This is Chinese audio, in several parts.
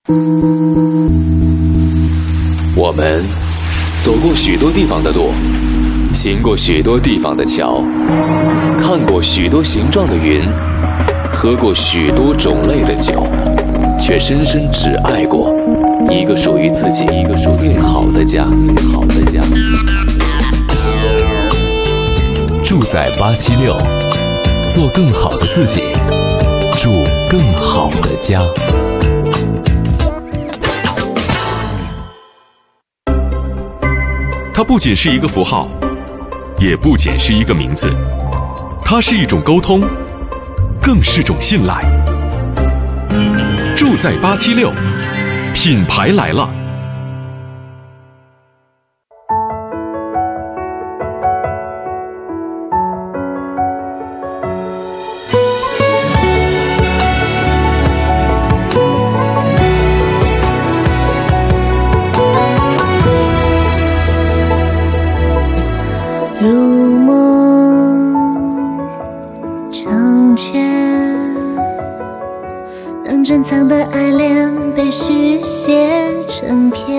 我们走过许多地方的路，行过许多地方的桥，看过许多形状的云，喝过许多种类的酒，却深深只爱过一个属于自己最好的家。住在876，做更好的自己，住更好的家。 它不仅是一个符号，也不仅是一个名字，它是一种沟通，更是种信赖。住在876，品牌来了。 珍藏的爱恋被续写成篇，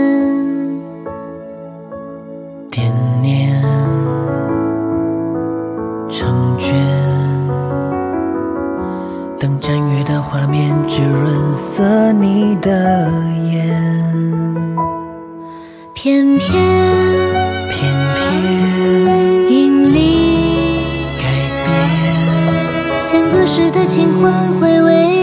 惦念成卷，等展阅的画面只润色你的眼， 偏偏因你改变， 像隔世的情话回味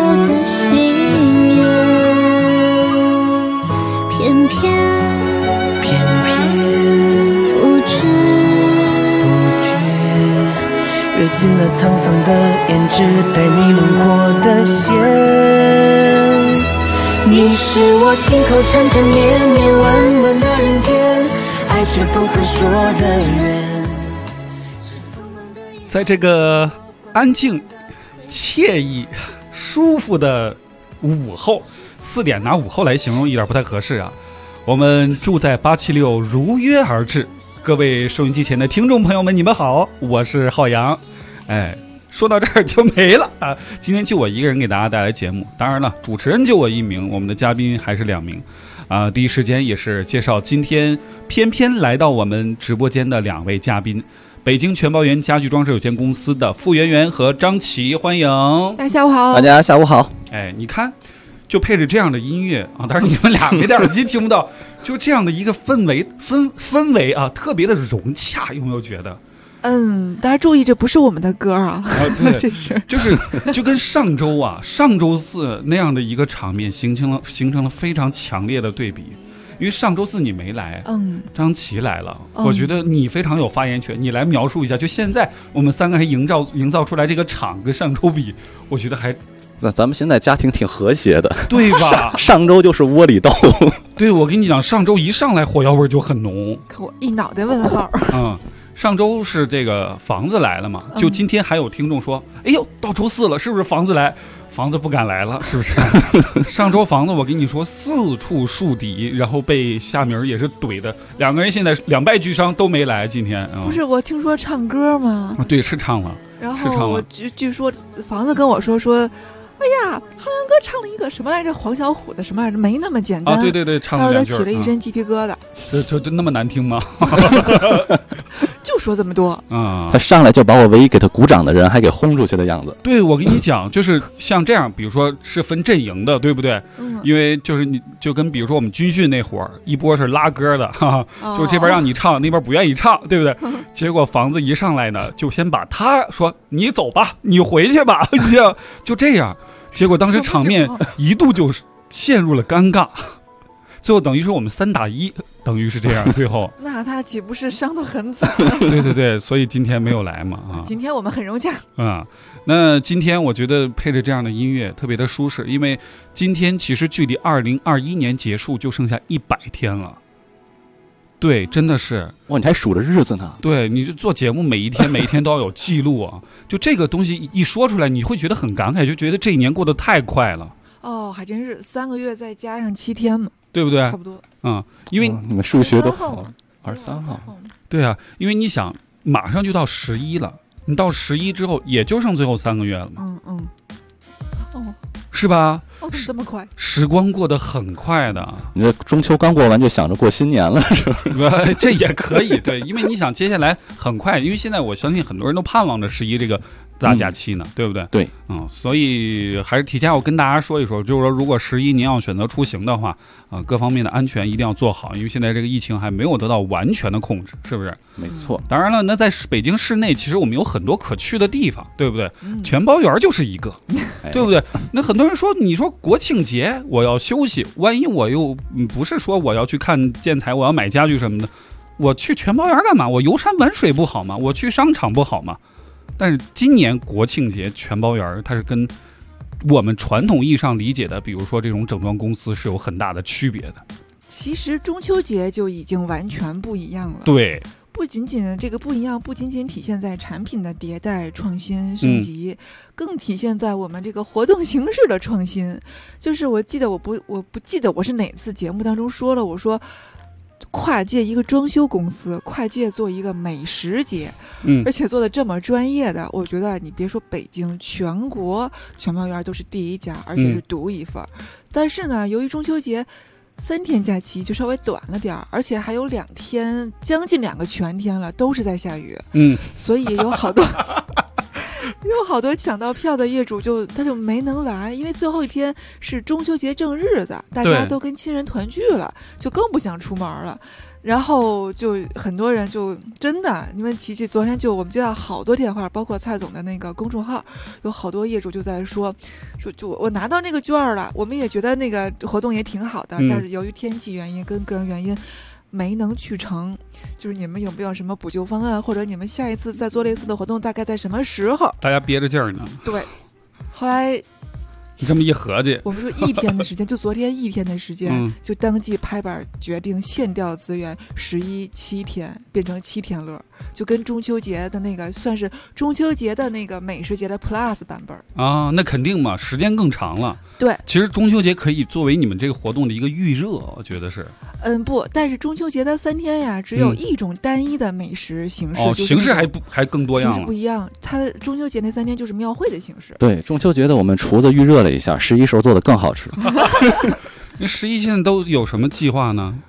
阅尽了沧桑的胭脂，带你轮廓的线。你是我心口缠缠绵绵温暖的人间，爱却不可说的缘。 在这个安静、惬意、舒服的午后，4点拿午后来形容有点不太合适啊。我们住在876如约而至。各位收音机前的听众朋友们，你们好，我是浩洋。说到这儿就没了啊！今天就我一个人给大家带来节目，当然了，主持人就我一名，我们的嘉宾还是2名啊。第一时间也是介绍今天偏偏来到我们直播间的2位嘉宾，北京全包园家具装饰有限公司的傅圆圆和张琪，欢迎大家下午好。 大家下午好。 你看，就配着这样的音乐啊，当然你们俩没戴耳机听不到，就这样的一个氛围啊，特别的融洽，有没有觉得？ 大家注意，这不是我们的歌啊！ 对， 这是就跟上周四那样的一个场面形成了非常强烈的对比。因为上周四你没来，张琪来了，我觉得你非常有发言权，你来描述一下，就现在我们3个还营造出来这个场跟上周比，我觉得还。 咱们现在家庭挺和谐的， 对吧？ 上周就是窝里斗， 对，我跟你讲，上周一上来火药味就很浓， 可我一脑袋问号。 上周是这个房子来了嘛？就今天还有听众说，哎呦，到周4了，是不是房子来？房子不敢来了，是不是？上周房子我跟你说4处树敌，然后被夏明也是怼的，2个人现在2败俱伤都没来。今天不是我听说唱歌吗？ 对，是唱了。 然后我据说房子跟我说。哎呀，浩洋哥唱了一个什么来着？黄小琥的什么来着？没那么简单啊！对，唱了2句， 他起了一身鸡皮疙瘩。 就那么难听吗？ 就说这么多啊！他上来就把我唯一给他鼓掌的人还给轰出去的样子。 对，我跟你讲，就是像这样，比如说是分阵营的，对不对？因为就是你就跟比如说我们军训那会儿，一波是拉歌的，就这边让你唱，那边不愿意唱，对不对？结果房子一上来呢，就先把他说你走吧，你回去吧，就这样。结果当时场面一度就陷入了尴尬，最后等于是我们3打1，等于是这样。最后那他岂不是伤得很惨？ 对，所以今天没有来嘛啊。 今天我们很融洽啊。那今天我觉得配着这样的音乐特别的舒适，因为今天其实距离2021年结束就剩下100天了。对，真的是哇！你还数着日子呢。 对，你就做节目，每一天都要有记录啊。就这个东西一说出来，你会觉得很感慨，就觉得这一年过得太快了。 还真是3个月再加上7天嘛， 对不对？ 差不多。 因为你们数学都好。23号。 对啊，因为你想，马上就到11了，你到11之后，也就剩最后3个月了嘛。是吧？ 怎么这么快？ 时光过得很快的。 你这中秋刚过完就想着过新年了，是吧？ 这也可以，对，因为你想接下来很快，因为现在我相信很多人都盼望着11这个大假期呢，对不对？ 对， 所以还是提前要跟大家说一说，就是说如果11您要选择出行的话，各方面的安全一定要做好，因为现在这个疫情还没有得到完全的控制，是不是？ 没错。 当然了，那在北京市内，其实我们有很多可去的地方，对不对？全包园就是一个，对不对？那很多人说，你说国庆节我要休息，万一我又不是说我要去看建材，我要买家具什么的，我去全包园干嘛？我游山玩水不好吗？我去商场不好吗？但是今年国庆节全包园，它是跟我们传统意义上理解的，比如说这种整装公司是有很大的区别的。 其实中秋节就已经完全不一样了。 对， 不仅仅这个不一样，不仅仅体现在产品的迭代创新升级，更体现在我们这个活动形式的创新。就是我记得我不记得我是哪次节目当中说了，我说跨界一个装修公司，跨界做一个美食节，而且做的这么专业的，我觉得你别说北京，全国全包园都是第一家，而且是独一份。但是呢，由于中秋节3天假期就稍微短了点儿，而且还有2天，将近2个全天了，都是在下雨，所以有好多有好多抢到票的业主他就没能来，因为最后一天是中秋节正日子，大家都跟亲人团聚了，就更不想出门了。然后就很多人就真的，你们琪琪昨天我们接到好多电话，包括蔡总的那个公众号，有好多业主就在说就我拿到那个券了，我们也觉得那个活动也挺好的，但是由于天气原因跟个人原因没能去成。就是你们有没有什么补救方案，或者你们下一次再做类似的活动大概在什么时候？ 大家憋着劲儿呢。 对，后来你这么一合计， 我们说1天的时间，就昨天1天的时间，就当即拍板决定限调资源，11、7天变成7天乐，就跟中秋节的那个算是中秋节的那个美食节的 Plus 版本啊，那肯定嘛，时间更长了。 对， 其实中秋节可以作为你们这个活动的一个预热，我觉得是。 不，但是中秋节的3天呀，只有一种单一的美食形式，就是形式还更多样了， 形式不一样。它中秋节那3天就是庙会的形式。 对，中秋节的我们厨子预热了一下，11时候做的更好吃。 那11现在都有什么计划呢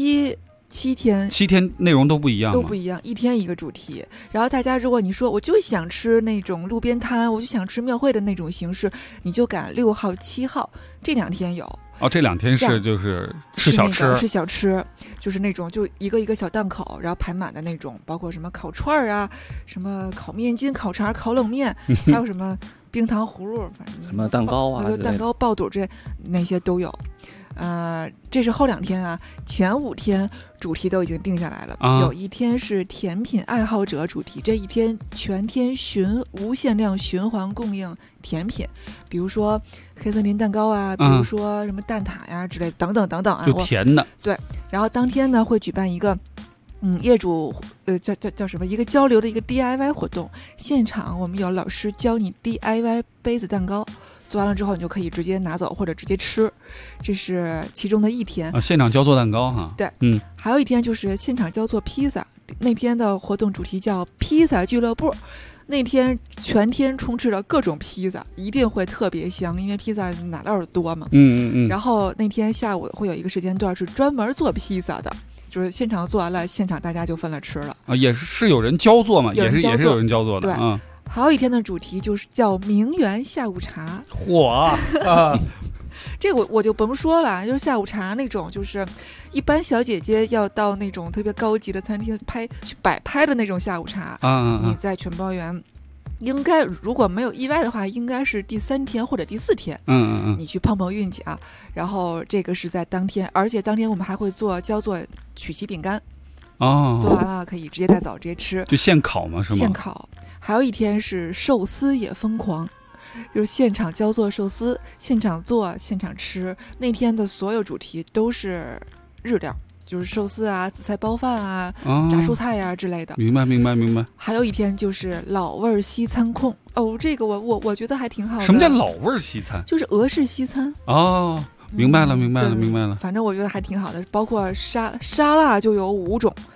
？11、7 天内容都不一样， 都不一样，1天一个主题。然后大家如果你说我就想吃那种路边摊，我就想吃庙会的那种形式，你就赶6号、7号这2天有。 这2天是就是吃小吃， 吃小吃，就是那种就一个一个小档口，然后排满的那种，包括什么烤串啊，什么烤面筋、烤肠、烤冷面，还有什么冰糖葫芦，反正什么蛋糕啊， 蛋糕、爆肚那些都有。这是后2天啊，前5天主题都已经定下来了。有1天是甜品爱好者主题，这1天全天无限量循环供应甜品，比如说黑森林蛋糕啊，比如说什么蛋挞呀之类等等等等啊， 就甜的。 对，然后当天呢会举办一个业主叫什么一个交流的一个 DIY 活动，现场我们有老师教你 DIY 杯子蛋糕。做完了之后，你就可以直接拿走或者直接吃，这是其中的1天。 现场教做蛋糕哈。 对，还有1天就是现场教做披萨。那天的活动主题叫披萨俱乐部，那天全天充斥着各种披萨，一定会特别香，因为披萨哪料多嘛。然后那天下午会有一个时间段是专门做披萨的。就是现场做完了，现场大家就分了吃了也是有人教做嘛，也是有人教做的。 对，还有1天的主题就是叫名媛下午茶。 嚯啊！ 这个我就甭说了，就是下午茶那种，就是一般小姐姐要到那种特别高级的餐厅去摆拍的那种下午茶。你在全包园应该如果没有意外的话，应该是第3天或者第4天。你去碰碰运气啊。然后这个是在当天，而且当天我们还会教做曲奇饼干。做完了可以直接带走，直接吃。 就现烤吗？是吗？ 现烤。还有1天是寿司也疯狂，就是现场教做寿司，现场做，现场吃。那天的所有主题都是日料，就是寿司啊、紫菜包饭啊、炸蔬菜啊之类的。 明白。 还有1天就是老味西餐控。这个我觉得还挺好的。 什么叫老味西餐？ 就是俄式西餐。 明白了。 反正我觉得还挺好的，包括沙拉就有5种。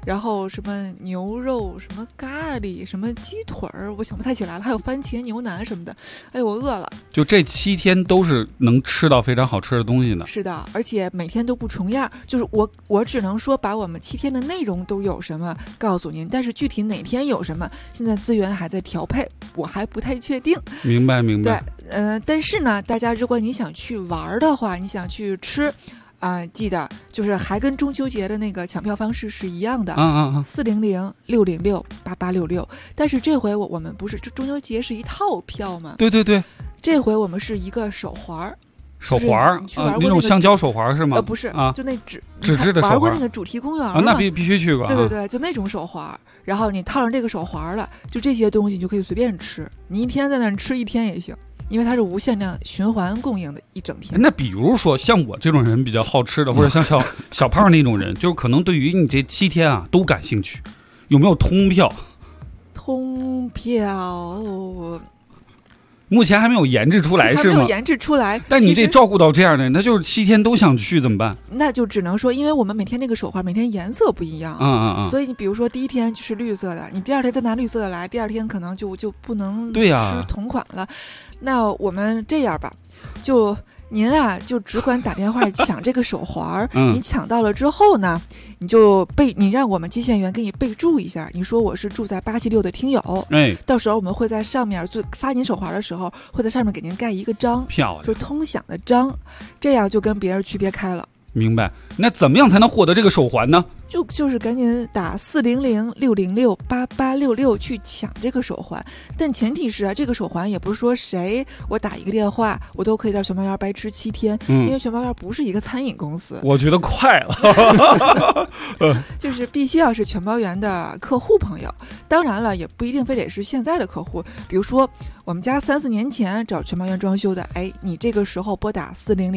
然后什么牛肉、什么咖喱、什么鸡腿儿，我想不太起来了，还有番茄牛腩什么的。哎呦，我饿了。 就这7天都是能吃到非常好吃的东西的。 是的，而且每天都不重样，就是我只能说把我们7天的内容都有什么告诉您，但是具体哪天有什么，现在资源还在调配，我还不太确定。 明白。 对，但是呢，大家如果你想去玩的话，你想去吃。记得就是还跟中秋节的那个抢票方式是一样的，400-606-8866。但是这回我们不是，就中秋节是一套票嘛？ 对， 这回我们是一个手环。 手环那种橡胶手环是吗？ 不是啊， 就那纸质的手环。 玩过那个主题公园那必须去过。 对，就那种手环。然后你套上这个手环了，就这些东西你就可以随便吃，你一天在那吃1天也行。因为它是无限量循环供应的一整天。那比如说像我这种人比较好吃的，或者像小胖那种人，就是可能对于你这7天啊都感兴趣，有没有通票？ 通票目前还没有研制出来，是吗？ 还没有研制出来。 但你得照顾到这样的人，他就是7天都想去，怎么办？ 那就只能说，因为我们每天那个手环每天颜色不一样，所以你比如说第一天就是绿色的，你第2天再拿绿色的来，第2天可能就不能吃同款了。那我们这样吧，就您啊，就只管打电话抢这个手环，你抢到了之后呢，你让我们接线员给你备注一下，你说我是住在876的听友，到时候我们会在上面发您手环的时候，会在上面给您盖一个章， 漂亮， 就是通享的章，这样就跟别人区别开了。 明白。那怎么样才能获得这个手环呢？ 就是赶紧打400-606-8866去抢这个手环，但前提是这个手环也不是说我打一个电话我都可以在全猫园白吃7天，因为全猫园不是一个餐饮公司。 我觉得快了就是必须要是全猫园的客户朋友，当然了也不一定非得是现在的客户，比如说我们家3-4年前找全猫园装修的，你这个时候拨打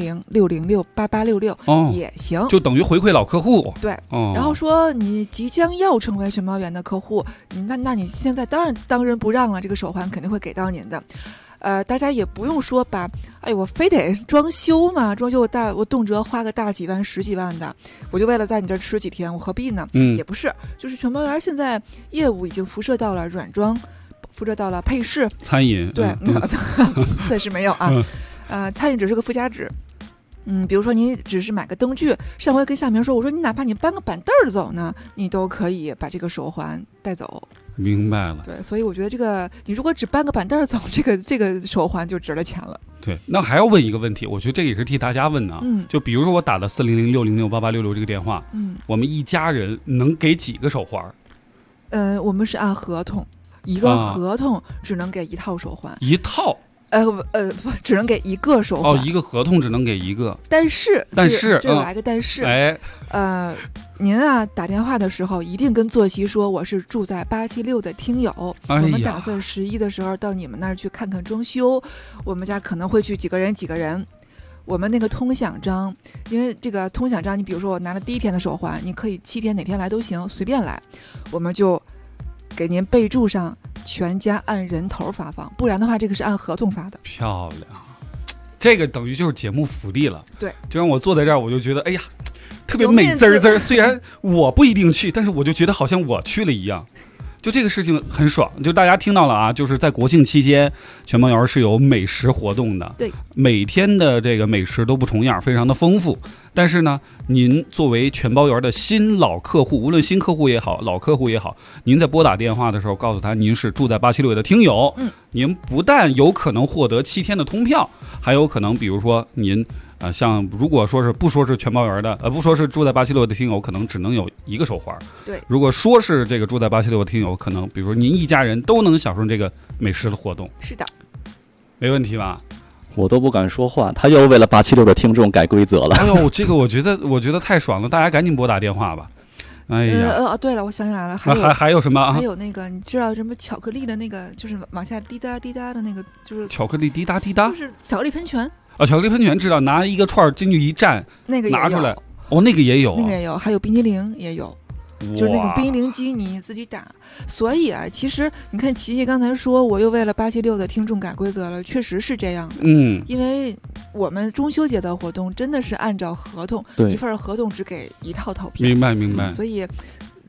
400-606-8866也行， 就等于回馈老客户。 对，然后说你即将要成为全猫园的客户，那你现在当仁不让了，这个手环肯定会给到您的。大家也不用说我非得装修嘛，装修我动辄花个大几万、10几万的，我就为了在你这吃几天，我何必呢？也不是，就是全猫园现在业务已经辐射到了软装，辐射到了配饰、 餐饮。 对，暂时没有啊。餐饮只是个附加值。比如说你只是买个灯具，上回跟夏明说，我说你哪怕你搬个板凳走呢，你都可以把这个手环带走。 明白了。 对，所以我觉得你如果只搬个板凳走，这个手环就值了钱了。 对，那还要问一个问题，我觉得这也是替大家问的啊。就比如说我打的400-606-8866这个电话，我们一家人能给几个手环？ 我们是按合同，一个合同只能给1套手环。 1套？ 只能给1个手环。 一个合同只能给1个。 但是这有来个但是，您打电话的时候一定跟坐席说我是住在876的听友，我们打算11的时候到你们那儿去看看装修，我们家可能会去几个人。我们那个通享章，因为这个通享章，你比如说我拿了第1天的手环，你可以7天哪天来都行，随便来，我们就给您备注上全家按人头发放，不然的话这个是按合同发的。 漂亮，这个等于就是节目福利了。 对， 就让我坐在这儿，我就觉得特别美滋滋，虽然我不一定去，但是我就觉得好像我去了一样。就这个事情很爽，就大家听到了啊，就是在国庆期间，全猫园是有美食活动的， 对， 每天的这个美食都不重样，非常的丰富。但是呢，您作为全包园的老客户，无论新客户也好，老客户也好，您在拨打电话的时候，告诉他您是住在876的听友，您不但有可能获得7天的通票，还有可能，比如说您。像如果不说是全包园的，不说是住在876的听友，可能只能有1个手环。 对， 如果说是这个住在876的听友，可能比如说您一家人都能享受这个美食的活动。 是的， 没问题吧？ 我都不敢说话，他又为了876的听众改规则了。 哎呦，这个我觉得太爽了，大家赶紧拨打电话吧。哎呀， 对了，我想起来了， 还有什么啊？ 还有那个，你知道什么巧克力的那个，就是往下滴答滴答的那个，就是巧克力滴答滴答， 就是巧克力喷泉。 巧克力喷泉知道，拿一个串进去一蘸， 那个也有拿出来，那个也有， 还有冰激凌也有，就是那种冰激凌机你自己打。所以其实你看琪琪刚才说我又为了876的听众改规则了，确实是这样的。因为我们中秋节的活动真的是按照合同，一份合同只给1套套票。 明白。 所以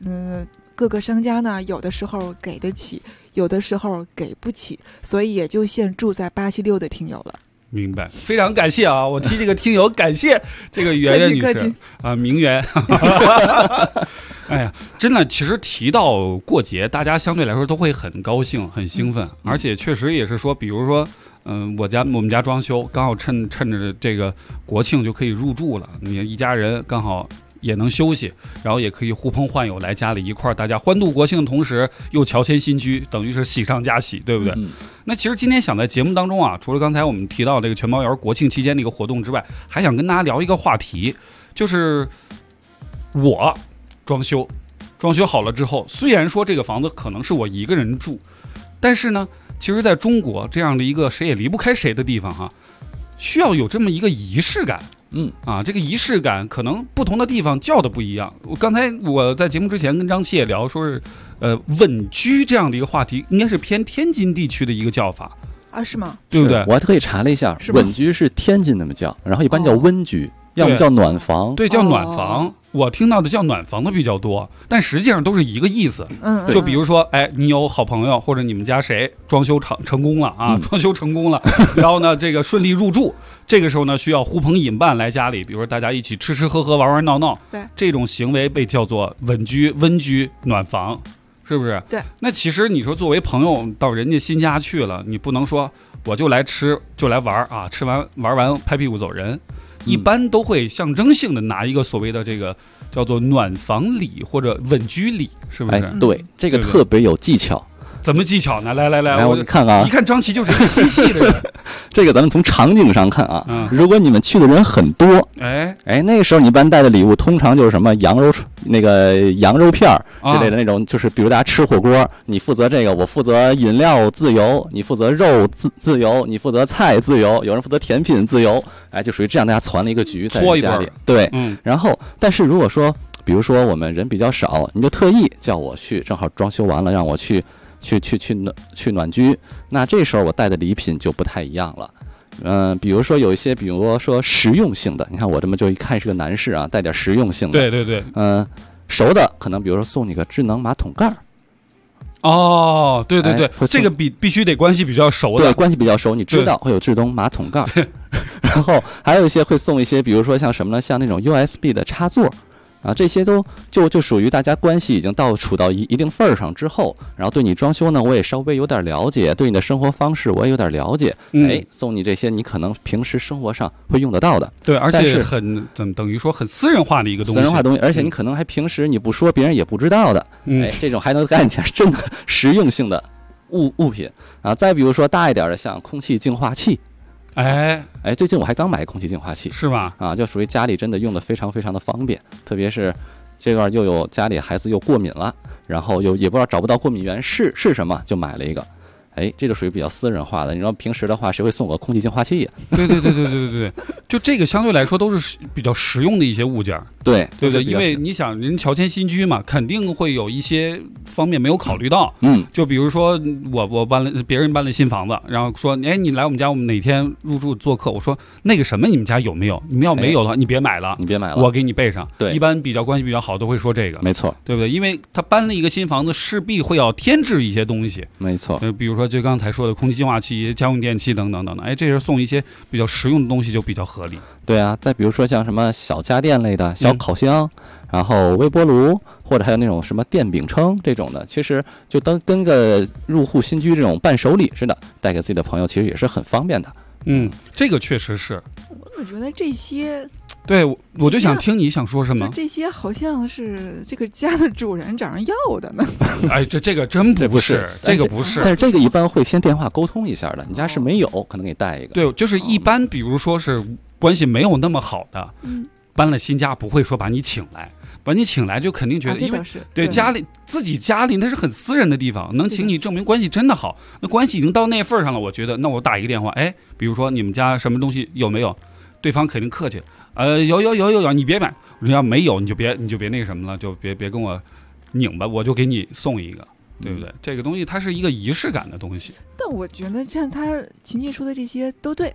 各个商家呢，有的时候给得起，有的时候给不起，所以也就限住在876的听友了。 明白，非常感谢啊！我替这个听友感谢这个圆圆女士啊，名媛。哎呀，真的，其实提到过节，大家相对来说都会很高兴、很兴奋，而且确实也是说，比如说，我们家装修，刚好趁着这个国庆就可以入住了，你一家人刚好也能休息，然后也可以呼朋唤友来家里一块儿，大家欢度国庆的同时又乔迁新居，等于是喜上加喜，对不对？那其实今天想在节目当中啊，除了刚才我们提到这个全包园国庆期间的一个活动之外，还想跟大家聊一个话题，就是我装修好了之后，虽然说这个房子可能是我一个人住，但是呢，其实在中国这样的一个谁也离不开谁的地方哈，需要有这么一个仪式感。这个仪式感可能不同的地方叫的不一样。刚才我在节目之前跟张琪也聊，说是稳居这样的一个话题，应该是偏天津地区的一个叫法啊，是吗？ 对不对？ 我还特意查了一下，稳居是天津那么叫，然后一般叫温居，要么叫暖房。 对，叫暖房。我听到的叫暖房的比较多，但实际上都是一个意思。就比如说，你有好朋友或者你们家谁装修成功了啊，装修成功了，然后呢，这个顺利入住，这个时候呢，需要呼朋引伴来家里，比如说大家一起吃吃喝喝、玩玩闹闹， 对， 这种行为被叫做稳居、温居、暖房，是不是？ 对。 那其实你说作为朋友到人家新家去了，你不能说我就来吃就来玩啊，吃完玩完拍屁股走人。一般都会象征性的拿一个所谓的这个叫做暖房礼或者稳居礼，是不是？ 对，这个特别有技巧。 怎么技巧呢？来， 我看啊， 一看张琪就是一个心细的人。 这个咱们从场景上看啊，如果你们去的人很多，那个时候你一般带的礼物通常就是什么羊肉片之类的那种，就是比如大家吃火锅，你负责这个，我负责饮料自由，你负责肉自由，你负责菜自由，有人负责甜品自由，就属于这样大家攒了一个局在家里。对，然后但是如果说比如说我们人比较少，你就特意叫我去，正好装修完了让我去暖居，那这时候我带的礼品就不太一样了。比如说有一些，比如说实用性的，你看我这么就一看是个男士啊，带点实用性的。 对。 熟的可能比如说送你个智能马桶盖。 哦，对，这个必须得关系比较熟的。 对，关系比较熟，你知道会有智能马桶盖。然后还有一些会送一些，比如说像什么呢？像那种 USB 的插座。这些都就属于大家关系已经处到一定份儿上之后，然后对你装修呢，我也稍微有点了解，对你的生活方式我也有点了解，送你这些你可能平时生活上会用得到的。 对，而且等于说很私人化的一个东西， 私人化东西，而且你可能还平时你不说别人也不知道的，这种还能干点真的实用性的物品啊。再比如说大一点的，像空气净化器。最近我还刚买空气净化器， 是吧？ 就属于家里真的用的非常非常的方便，特别是这段又有家里孩子又过敏了，然后也不知道找不到过敏源是什么，就买了一个。这就属于比较私人化的。你说平时的话，谁会送我空气净化器呀？ 对，就这个相对来说都是比较实用的一些物件。对，因为你想人乔迁新居嘛，肯定会有一些方面没有考虑到。就比如说我别人搬了新房子，然后说你来我们家，我们哪天入住做客，我说那个什么你们家有没有？你们要没有的话，你别买了，我给你备上。对，一般关系比较好都会说这个， 没错， 对不对？因为他搬了一个新房子，势必会要添置一些东西。 没错， 比如说就刚才说的空气净化器、家用电器等等，这时候送一些比较实用的东西就比较合理。 对啊，再比如说像什么小家电类的小烤箱，然后微波炉，或者还有那种什么电饼铛这种的，其实就跟个入户新居这种伴手礼似的，带给自己的朋友其实也是很方便的。 这个确实是。 我觉得这些。 对，我就想听你想说什么。 这些好像是这个家的主人找人要的呢。 这个真不是，这个不是。 但是这个一般会先电话沟通一下的，你家是没有，可能给你带一个。 对，就是一般，比如说是关系没有那么好的，搬了新家不会说把你请来，就肯定觉得，因为对自己家里那是很私人的地方，能请你证明关系真的好。那关系已经到那份上了，我觉得那我打一个电话，比如说你们家什么东西有没有？对方肯定客气，有，你别买。人要没有，你就别那个什么了，就别跟我拧吧，我就给你送一个，对不对？这个东西它是一个仪式感的东西。 但我觉得像秦姐说的这些都对，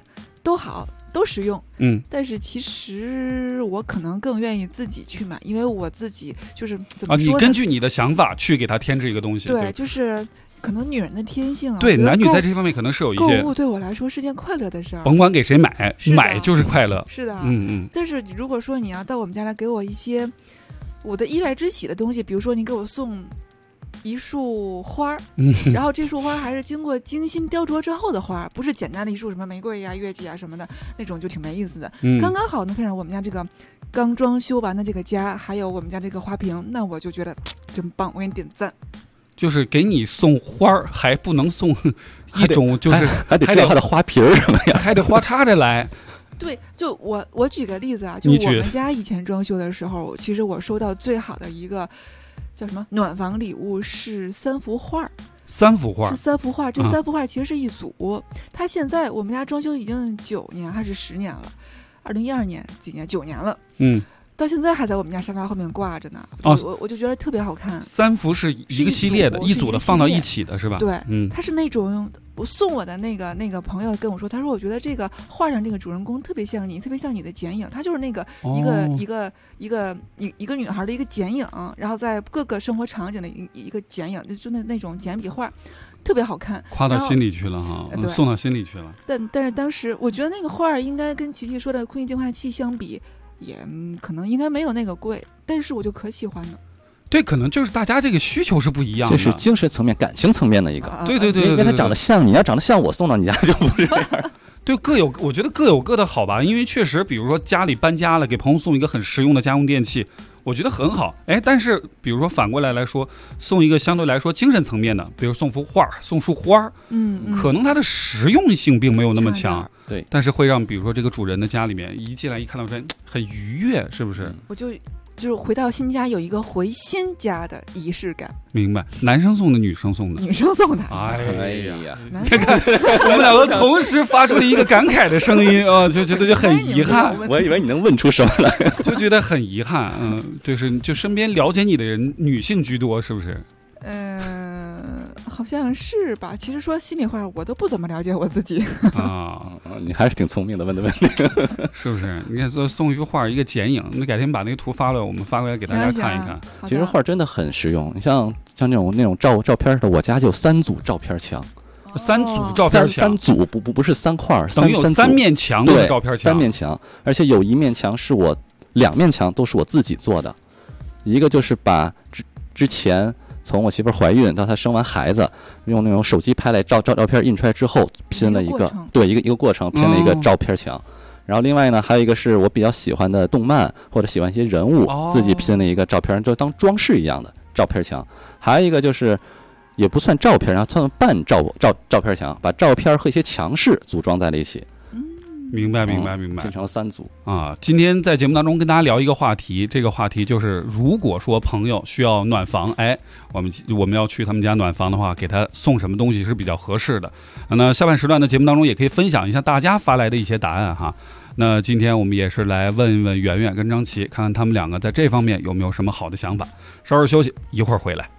都好，都实用。但是其实我可能更愿意自己去买，因为我自己就是怎么说呢？ 你根据你的想法去给它添置一个东西。 对，就是可能女人的天性啊。 对，男女在这方面可能是有一些。 购物对我来说是件快乐的事儿， 甭管给谁买，买就是快乐。 是的，但是如果说你要到我们家来给我一些我的意外之喜的东西，比如说你给我送一束花，然后这束花还是经过精心雕琢之后的花，不是简单的一束什么玫瑰呀、月季啊什么的那种，就挺没意思的。刚刚好能配上我们家这个刚装修完的这个家，还有我们家这个花瓶，那我就觉得真棒，我给你点赞。 就是给你送花还不能送一种，就是还得知道它的花瓶什么呀， 还得花插着来。 对，就我举个例子啊，就我们家以前装修的时候，其实我收到最好的一个叫什么暖房礼物是3幅画。 3幅画是3幅画，这3幅画其实是一组。它现在我们家装修已经9年还是10年了，2012年几年9年了，到现在还在我们家沙发后面挂着呢。我就觉得特别好看。 3幅是一个系列的，一组的放到一起的是吧？ 对，它是那种我送我的那个朋友跟我说，他说我觉得这个画上这个主人公特别像你，特别像你的剪影。他就是那个一个女孩的一个剪影，然后在各个生活场景的一个剪影，就那种简笔画。特别好看， 夸到心里去了哈，送到心里去了。 但是当时我觉得那个画应该跟琪琪说的空气净化器相比，也可能应该没有那个贵，但是我就可喜欢了。 对，可能就是大家这个需求是不一样的， 这是精神层面、感情层面的一个。 对， 因为它长得像你，要长得像我，送到你家就不是这样。 对，我觉得各有各的好吧，因为确实，比如说家里搬家了，给朋友送一个很实用的家用电器，我觉得很好。但是比如说反过来说，送一个相对来说精神层面的，比如送幅画、送束花，可能它的实用性并没有那么强， 对， 但是会让比如说这个主人的家里面一进来一看到很愉悦，是不是？ 我就是回到新家有一个回新家的仪式感。 明白，男生送的，女生送的， 女生送的。 哎呀，看看我们两个同时发出了一个感慨的声音啊，就觉得就很遗憾。 我以为你能问出什么来， 就觉得很遗憾。就身边了解你的人女性居多，是不是？ 好像是吧。其实说心里话，我都不怎么了解我自己啊。 你还是挺聪明的，问的问题是不是？你看送一幅画，一个剪影，那改天把那个图发了，我们发过来给大家看一看。 其实画真的很实用，你像那种照片的，我家就3组照片墙。 3组照片墙 ，3组不是3块， 等于有3面墙的照片墙 ，3面墙，而且有一面墙是我2面墙都是我自己做的，一个就是把之前。从我媳妇怀孕到她生完孩子，用那种手机拍来照片印出来之后拼了一个过程，拼了一个照片墙。然后另外呢，还有一个是我比较喜欢的动漫或者喜欢一些人物，自己拼了一个照片，就当装饰一样的照片墙。还有一个就是也不算照片，然后算半照片墙，把照片和一些墙饰组装在了一起。 明白，变成了3组啊！今天在节目当中跟大家聊一个话题，这个话题就是如果说朋友需要暖房，我们要去他们家暖房的话，给他送什么东西是比较合适的？那下半时段的节目当中也可以分享一下大家发来的一些答案哈。那今天我们也是来问一问圆圆跟张琪，看看他们两个在这方面有没有什么好的想法。稍事休息，一会儿回来。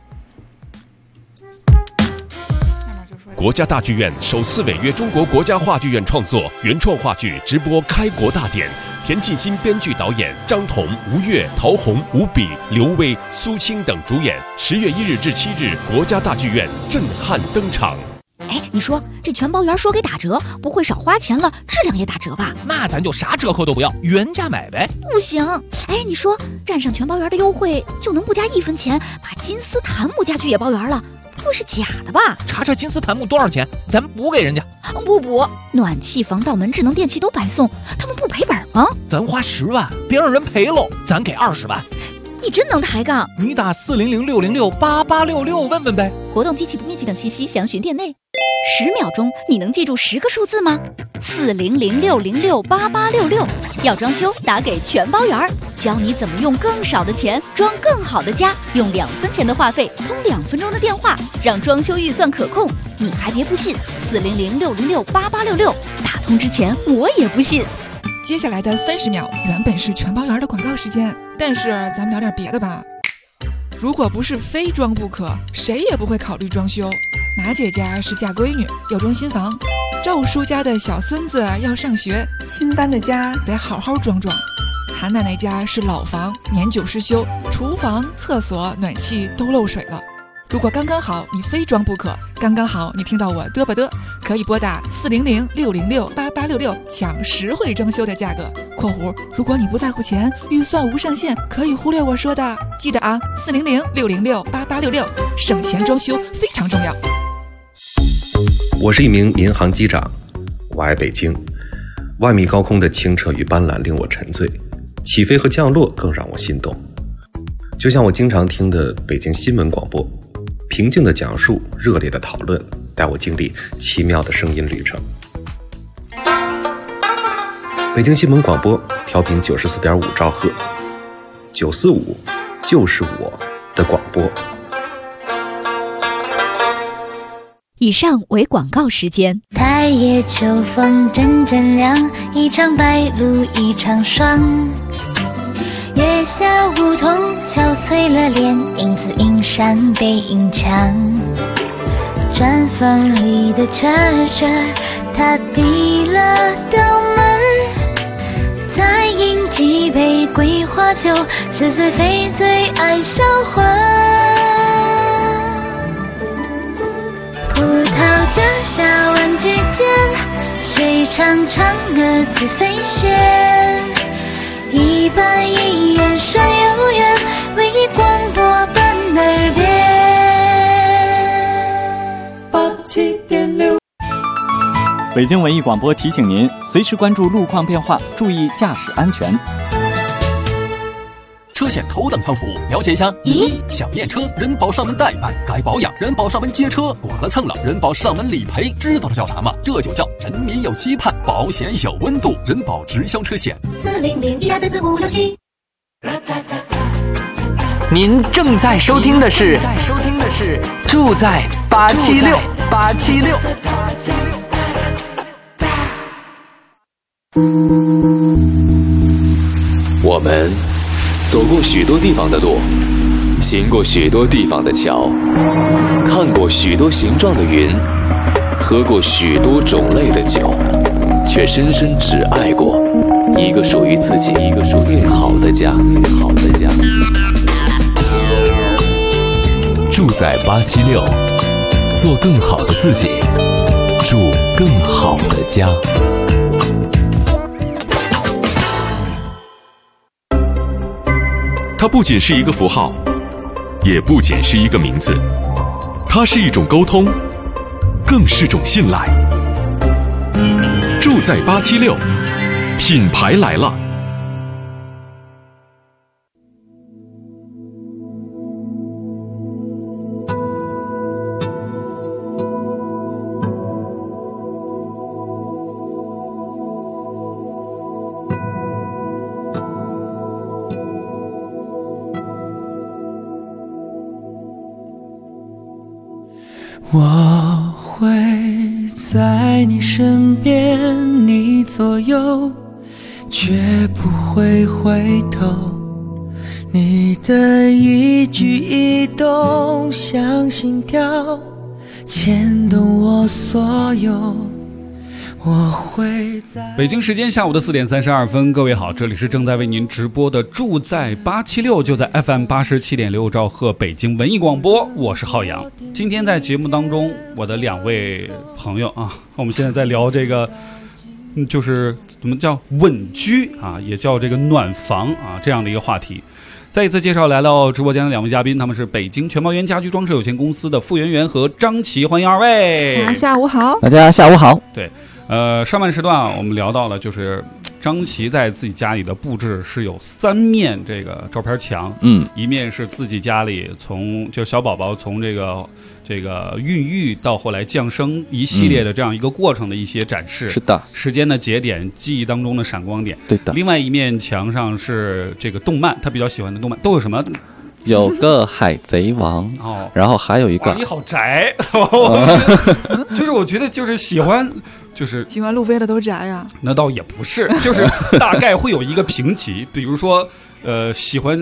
国家大剧院首次违约中国国家话剧院创作原创话剧直播开国大典，田沁鑫编剧导演，张彤、吴越、陶虹、吴比、刘威、苏青等主演。10月1日至7日，国家大剧院震撼登场。 你说这全包圆说给打折，不会少花钱了，质量也打折吧？ 那咱就啥折扣都不要，原价买呗。 不行，你说占上全包圆的优惠，就能不加1分钱，把金丝檀木家具也包圆了？不会是假的吧？ 查金丝檀木多少钱，咱补给人家。 不补，暖气、防盗门、智能电器都白送，他们不赔本吗？ 咱花10万，别让人赔喽，咱给20万。 你真能抬杠！ 你打400-606-8866问问呗。 活动机器不面积等信息详询店内。10秒钟，你能记住10个数字吗？400-606-8866。要装修，打给全包圆，教你怎么用更少的钱装更好的家，用2分钱的话费通2分钟的电话，让装修预算可控。你还别不信，400-606-8866。打通之前我也不信。 接下来的30秒原本是全包圆的广告时间，但是咱们聊点别的吧。如果不是非装不可，谁也不会考虑装修。马姐家是嫁闺女，要装新房， 赵叔家的小孙子要上学，新搬的家得好好装装。韩奶奶家是老房，年久失修，厨房、厕所、暖气都漏水了。如果刚刚好你非装不可，刚刚好你听到我嘚吧嘚，可以拨打400-606-8866抢实惠装修的价格。括弧，如果你不在乎钱，预算无上限，可以忽略我说的。记得啊，400-606-8866，省钱装修非常重要。 我是一名民航机长，我爱北京。万米高空的清澈与斑斓令我沉醉，起飞和降落更让我心动。就像我经常听的北京新闻广播，平静的讲述，热烈的讨论，带我经历奇妙的声音旅程。北京新闻广播调频94.5兆赫，945就是我的广播。 以上为广告时间。 太夜秋风阵阵凉，一场白露一场霜。月下梧桐憔悴了脸，影子映山背影墙。砖房里的蛐蛐它递了刀门，再饮几杯桂花酒，似醉非醉爱销魂。葡萄架下玩具间，谁唱唱歌自飞仙？一板一眼闪悠远，为你广播伴耳边。87.6。 北京文艺广播提醒您，随时关注路况变化，注意驾驶安全。 车险头等舱服务，了解一下。咦，想验车，人保上门代办，该保养，人保上门接车，剐了蹭了，人保上门理赔，知道这叫啥吗？这就叫人民有期盼，保险有温度，人保直销车险。400-1244-567。 您正在收听的是住在876。 我们走过许多地方的路，行过许多地方的桥，看过许多形状的云，喝过许多种类的酒，却深深只爱过一个属于自己最好的家。 住在876，做更好的自己，住更好的家。它不仅是一个符号，也不仅是一个名字，它是一种沟通，更是种信赖。住在876，品牌来了。 我会在你身边，你左右，绝不会回头。你的一举一动像心跳，牵动我所有。我会在北京时间下午的4点32分，各位好，这里是正在为您直播的住在876，就在 FM 87.6兆赫北京文艺广播，我是浩洋。今天在节目当中，我的两位朋友啊，我们现在在聊这个就是怎么叫稳居啊，也叫这个暖房啊，这样的一个话题。再一次介绍来到直播间的两位嘉宾，他们是北京全包源家居装饰有限公司的傅媛媛和张琪，欢迎二位。 下午好， 大家下午好。 对，上半时段啊，我们聊到了就是张琪在自己家里的布置是有3面这个照片墙，一面是自己家里从就小宝宝从这个孕育到后来降生一系列的这样一个过程的一些展示， 是的， 时间的节点，记忆当中的闪光点， 对的。 另外一面墙上是这个动漫，他比较喜欢的动漫都有什么？ 有个海贼王哦， 然后还有一个你好宅，就是我觉得就是喜欢路飞的都宅呀， 那倒也不是，就是大概会有一个评级，比如说喜欢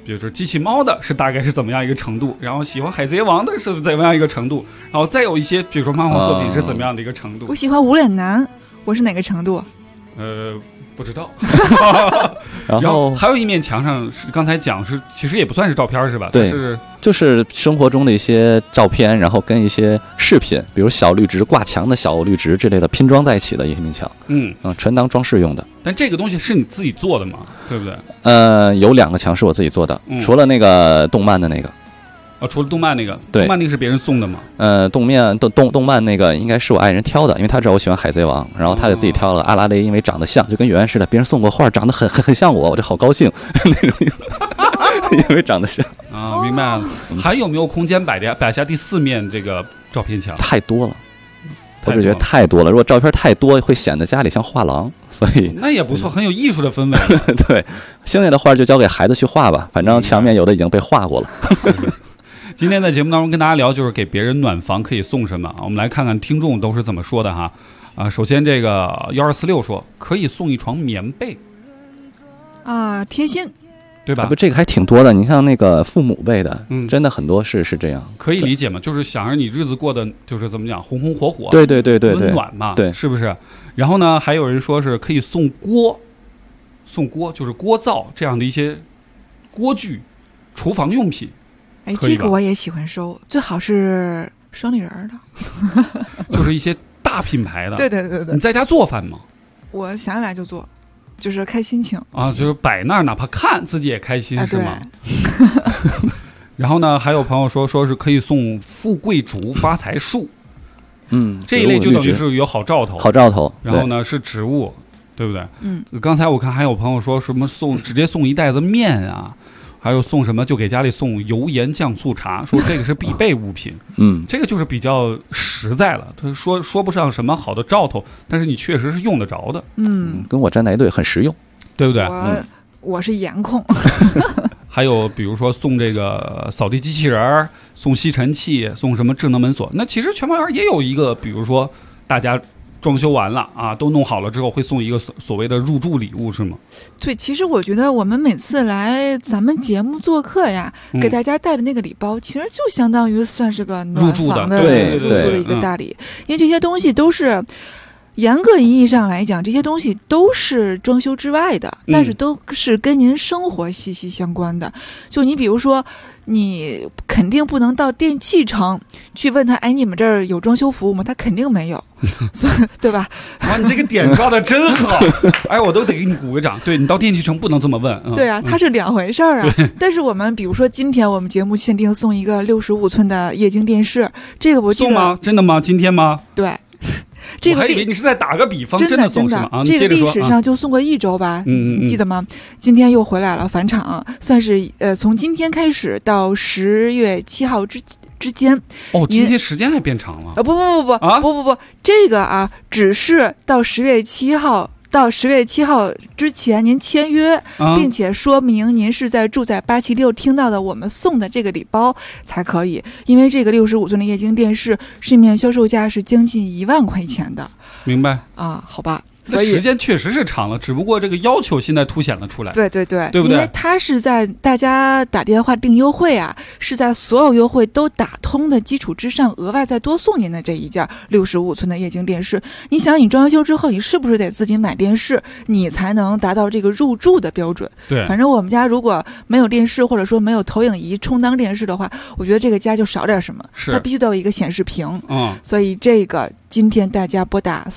比如说机器猫的是大概是怎么样一个程度，然后喜欢海贼王的是怎么样一个程度，然后再有一些比如说漫画作品是怎么样的一个程度。 我喜欢无脸男，我是哪个程度？ 不知道。然后还有一面墙上是刚才讲是其实也不算是照片是吧？ 对，就是生活中的一些照片，然后跟一些饰品，比如小绿植挂墙的小绿植之类的拼装在一起的一面墙。纯当装饰用的。 但这个东西是你自己做的吗？对不对？ 有2个墙是我自己做的，除了那个动漫的那个。 除了动漫那个， 对， 动漫那个是别人送的吗？ 动漫那个应该是我爱人挑的，因为他知道我喜欢海贼王，然后他给自己挑了阿拉蕾，因为长得像，就跟圆圆似的，别人送过画长得很像我就好高兴那种，因为长得像啊，明白了。还有没有空间摆下第4面这个照片墙？ 太多了。我只觉得太多了，如果照片太多会显得家里像画廊，所以那也不错，很有艺术的氛围。 对，剩下的画就交给孩子去画吧，反正墙面有的已经被画过了。 今天在节目当中跟大家聊就是给别人暖房可以送什么，我们来看看听众都是怎么说的哈。首先这个1246说可以送一床棉被啊，贴心， 对吧？ 不，这个还挺多的。你像那个父母辈的，真的很多是这样， 可以理解嘛？就是想让你日子过得就是怎么讲，红红火火， 对， 温暖嘛，对，是不是？然后呢，还有人说是可以送锅就是锅灶这样的一些锅具、厨房用品。 这个我也喜欢收，最好是双立人的， 就是一些大品牌的。 对。 你在家做饭吗？ 我想起来就做。就是开心情啊，就是摆那儿，哪怕看自己也开心，是吗？然后呢，还有朋友说是可以送富贵竹、发财树，这一类就等于是有好兆头，然后呢是植物，对不对？刚才我看还有朋友说什么直接送一袋子面啊，还有送什么就给家里送油盐酱醋茶，说这个是必备物品。这个就是比较实在了。他说不上什么好的兆头，但是你确实是用得着的。 跟我站在一队很实用， 对不对？ 我是颜控。 还有比如说送这个扫地机器人，送吸尘器，送什么智能门锁。那其实全猫园也有一个，比如说大家装修完了啊，都弄好了之后会送一个所谓的入住礼物，是吗？ 对，其实我觉得我们每次来咱们节目做客呀，给大家带的那个礼包，其实就相当于算是个暖房的入住的一个大礼，因为这些东西都是严格意义上来讲，这些东西都是装修之外的，但是都是跟您生活息息相关的。就你比如说，你肯定不能到电器城去问他，哎，你们这儿有装修服务吗？他肯定没有，所以对吧？ 哇，你这个点抓的真好！哎，我都得给你鼓个掌。对，你到电器城不能这么问。 对啊，它是两回事儿啊。但是我们比如说今天我们节目限定送一个65寸的液晶电视，这个我记得送吗？真的吗？今天吗？ 对。这个我还以为你是在打个比方，真的送是吗？啊， 这个历史上就送过1周吧，你记得吗？今天又回来了返场，算是从今天开始到10月7号之间。 哦，今天时间还变长了？ 不，这个啊，只是到10月7号。到10月7号之前您签约，并且说明您是在住在876听到的我们送的这个礼包才可以，因为这个65寸的液晶电视市面销售价是将近1万块钱的。 明白啊？好吧。 所以时间确实是长了，只不过这个要求现在凸显了出来。 对， 对不对？ 因为它是在大家打电话订优惠啊，是在所有优惠都打通的基础之上，额外再多送您的这一件65寸的液晶电视。你想，你装修之后，你是不是得自己买电视，你才能达到这个入住的标准？ 对， 反正我们家如果没有电视，或者说没有投影仪充当电视的话，我觉得这个家就少点什么。它必须得有一个显示屏。所以这个今天大家拨打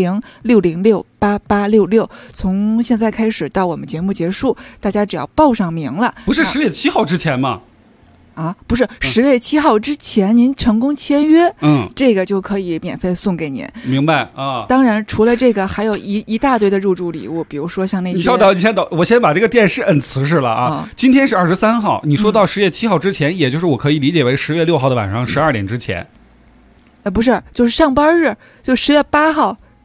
400-606-8866，从现在开始到我们节目结束，大家只要报上名了， 不是10月7号之前吗？ 啊，不是10月7号之前，您成功签约，这个就可以免费送给您。 明白啊？ 当然，除了这个，还有一大堆的入住礼物，比如说像那些。 你稍等，我先把这个电视摁瓷实了啊。今天是23号，你说到10月7号之前，也就是我可以理解为10月6号的晚上12点之前。 不是，就是上班日，就10月8号。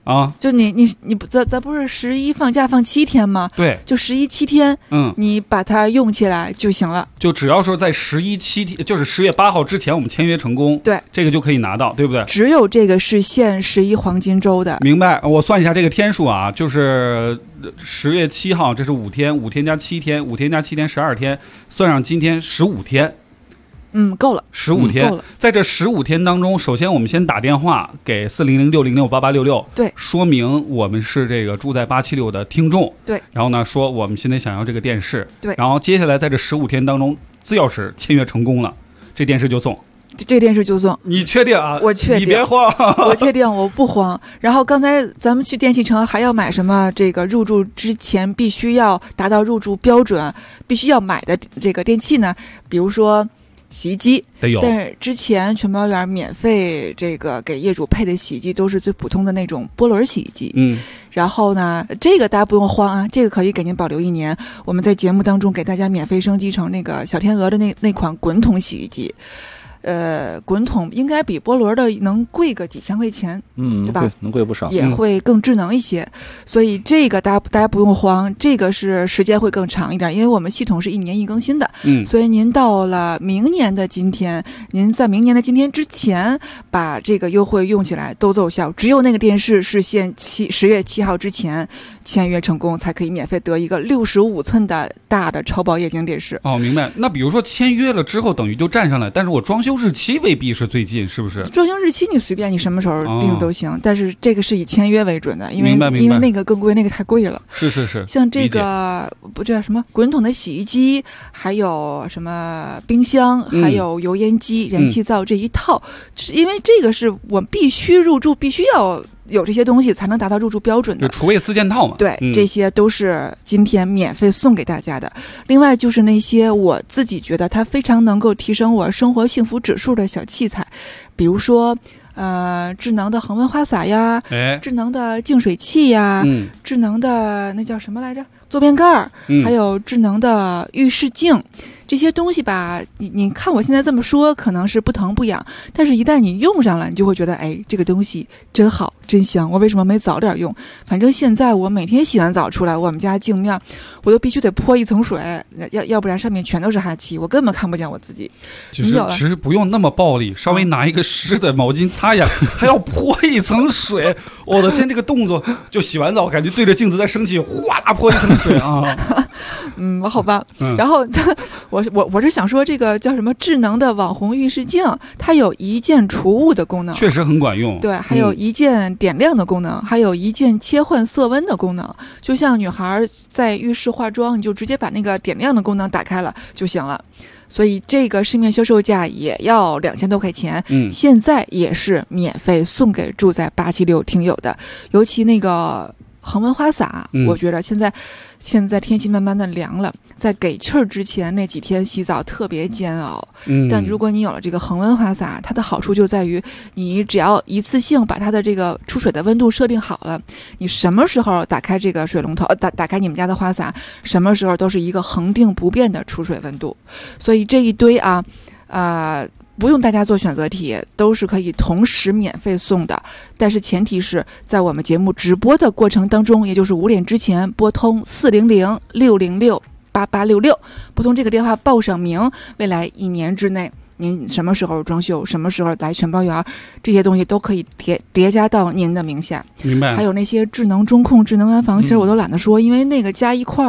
啊， 就你不咱不是11放假放7天吗？ 对， 就11 7天，你把它用起来就行了。 就只要说在11 7天，就是10月8号之前我们签约成功， 对， 这个就可以拿到，对不对？ 只有这个是限11黄金周的。 明白，我算一下这个天数啊，就是10月7号，这是5天，5天加7天，5天加7天12天，算上今天15天。 够了 ，15天， 够了。 在这15天当中，首先我们先打电话给40060688866， 对， 说明我们是这个住在876的听众， 对。 然后呢，说我们现在想要这个电视， 对。 然后接下来在这15天当中，只要是签约成功了，这电视就送。 这电视就送， 你确定啊？ 我确定， 你别慌， 我确定，我不慌。然后刚才咱们去电器城还要买什么？这个入住之前必须要达到入住标准，必须要买的这个电器呢，比如说洗衣机得有， 但是之前全包园免费这个给业主配的洗衣机都是最普通的那种波轮洗衣机。然后呢，这个大家不用慌啊，这个可以给您保留1年。我们在节目当中给大家免费升级成那个小天鹅的那款滚筒洗衣机。滚筒应该比波轮的能贵个几千块钱，对吧？ 能贵不少， 也会更智能一些。所以这个大家不用慌，这个是时间会更长一点，因为我们系统是1年1更新的。所以您到了明年的今天，您在明年的今天之前把这个优惠用起来都奏效。只有那个电视是限10月7号之前签约成功，才可以免费得一个65寸的大的超薄液晶电视。 哦，明白。那比如说签约了之后，等于就占上来，但是我装修日期未必是最近，是不是？ 装修日期你随便，你什么时候定都行，但是这个是以签约为准的，因为那个更贵，那个太贵了。 是。 像这个不这什么滚筒的洗衣机，还有什么冰箱，还有油烟机、燃气灶这一套，因为这个是我们必须入住，必须要有这些东西才能达到入住标准的， 就厨卫4件套嘛。 对，这些都是今天免费送给大家的。另外就是那些我自己觉得它非常能够提升我生活幸福指数的小器材，比如说智能的恒温花洒呀，智能的净水器呀，智能的那叫什么来着？坐便盖，还有智能的浴室镜。这些东西吧，你看我现在这么说，可能是不疼不痒，但是一旦你用上了，你就会觉得，哎，这个东西真好，真香。我为什么没早点用？反正现在我每天洗完澡出来，我们家镜面我都必须得泼一层水，要不然上面全都是哈气，我根本看不见我自己。 其实不用那么暴力，稍微拿一个湿的毛巾擦一下，还要泼一层水。我的天，这个动作就洗完澡，感觉对着镜子在生气，哗啦泼一层水啊。 好吧。然后我是想说，这个叫什么智能的网红浴室镜，它有一键除雾的功能， 确实很管用。 对，还有一键点亮的功能，还有一键切换色温的功能。就像女孩在浴室化妆，你就直接把那个点亮的功能打开了就行了。所以这个市面销售价也要2000多块钱，现在也是免费送给住在876听友的。尤其那个恒温花洒，我觉得现在天气慢慢的凉了，在给气儿之前那几天洗澡特别煎熬。但如果你有了这个恒温花洒，它的好处就在于你只要一次性把它的这个出水的温度设定好了，你什么时候打开这个水龙头，打开你们家的花洒，什么时候都是一个恒定不变的出水温度。所以这一堆不用大家做选择题，都是可以同时免费送的，但是前提是在我们节目直播的过程当中，也就是5点之前拨通40060688866，拨通这个电话报上名，未来1年之内您什么时候装修，什么时候来全包园，这些东西都可以叠加到您的名下。 明白。 还有那些智能中控、智能安防，其实我都懒得说，因为那个加一块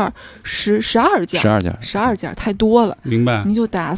12件太多了。 明白。 您就打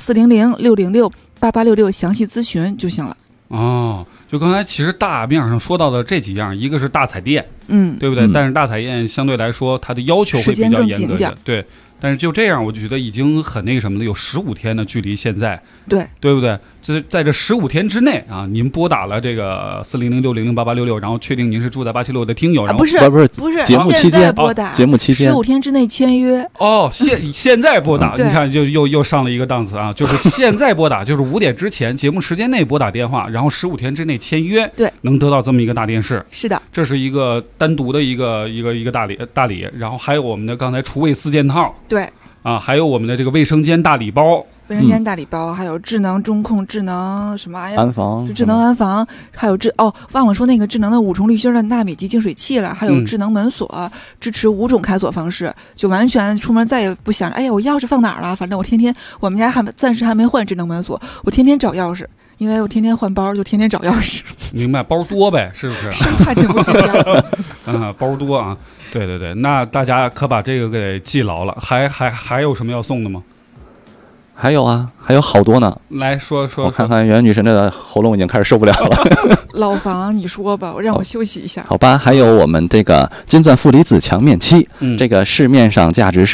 40060688866详细咨询就行了。 哦，就刚才其实大面上说到的这几样，一个是大彩电，对不对？但是大彩电相对来说它的要求会比较严格一点，对。但是就这样，我就觉得已经很那个什么的，有15天的距离，现在对不对？就是在这15天之内啊，您拨打了这个40060688866，然后确定您是住在876的听友，然后不是节目期间拨打， 节目期间 15天之内签约。 现在拨打，你看就又上了一个档次啊！就是现在拨打，就是5点之前节目时间内拨打电话，然后15天之内签约， 对， 能得到这么一个大电视。 是的， 这是一个单独的一个大礼，然后还有我们的刚才厨卫4件套。 对啊，还有我们的这个卫生间大礼包， 卫生间大礼包，还有智能中控、智能什么安防， 智能安防，还有忘了说那个智能的5重滤芯的纳米级净水器了，还有智能门锁，支持5种开锁方式，就完全出门再也不想着哎呀我钥匙放哪儿了，反正我们家暂时还没换智能门锁，我天天找钥匙。因为我天天换包，就天天找钥匙。 明白，包多呗，是不是？ 生怕进不去家。 包多啊，对对对，那大家可把这个给记牢了。还有什么要送的吗？ 还有啊，还有好多呢。 来说， 我看看袁女神的喉咙已经开始受不了了。 老房，你说吧，让我休息一下。 好吧，还有我们这个金钻负离子强面漆，这个市面上价值是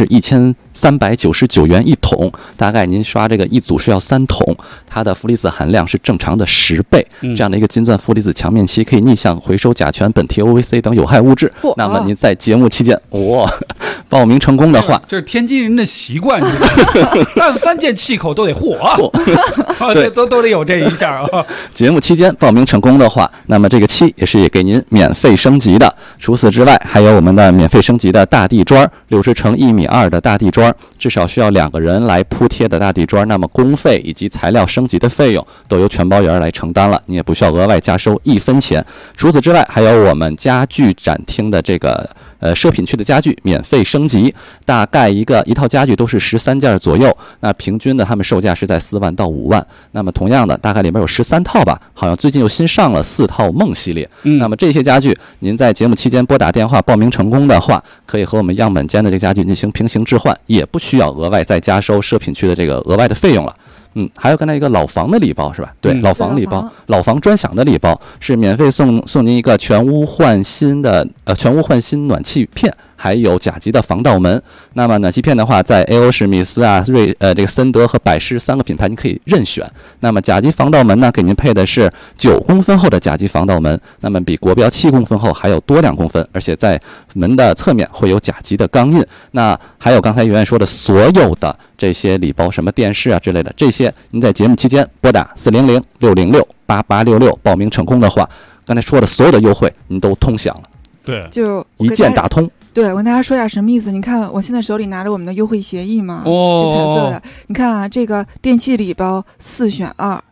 1399元一桶，大概您刷这个一组是要3桶，它的负离子含量是正常的10倍。这样的一个金钻负离子强面漆可以逆向回收甲醛、苯提 OVC 等有害物质。那么您在节目期间，报名成功的话， 这是天津人的习惯，但凡见气口都得火， 对， 都得有这一下啊。 节目期间报名成功的话，那么这个漆也给您免费升级的。除此之外，还有我们的免费升级的大地砖，60乘1.2米的大地砖，至少需要2个人来铺贴的大地砖，那么工费以及材料升级的费用都由全包员来承担了，你也不需要额外加收1分钱。除此之外，还有我们家具展厅的这个奢品区的家具免费升级，大概一套家具都是13件左右，那平均的他们售价是在4万到5万。那么同样的，大概里面有13套吧，好像最近又新上了4套梦系列。那么这些家具，您在节目期间拨打电话报名成功的话，可以和我们样本间的这家具进行平行置换，也不需要额外再加收奢品区的这个额外的费用了。还有刚才一个老房的礼包是吧？对，老房礼包，老房专享的礼包是免费送您一个全屋换新暖气片，还有甲级的防盗门。那么暖气片的话，在 A.O. 史密斯啊、这个森德和百世3个品牌，您可以任选。那么甲级防盗门呢，给您配的是9公分厚的甲级防盗门，那么比国标7公分厚还有多2公分，而且在门的侧面会有甲级的钢印。那还有刚才圆圆说的所有的这些礼包，什么电视啊之类的，这些您在节目期间拨打400-606-8866报名成功的话，刚才说的所有的优惠您都通享了。 对， 就一键打通。 对，我跟大家说一下什么意思。你看我现在手里拿着我们的优惠协议嘛，是彩色的。你看啊，这个电器礼包4选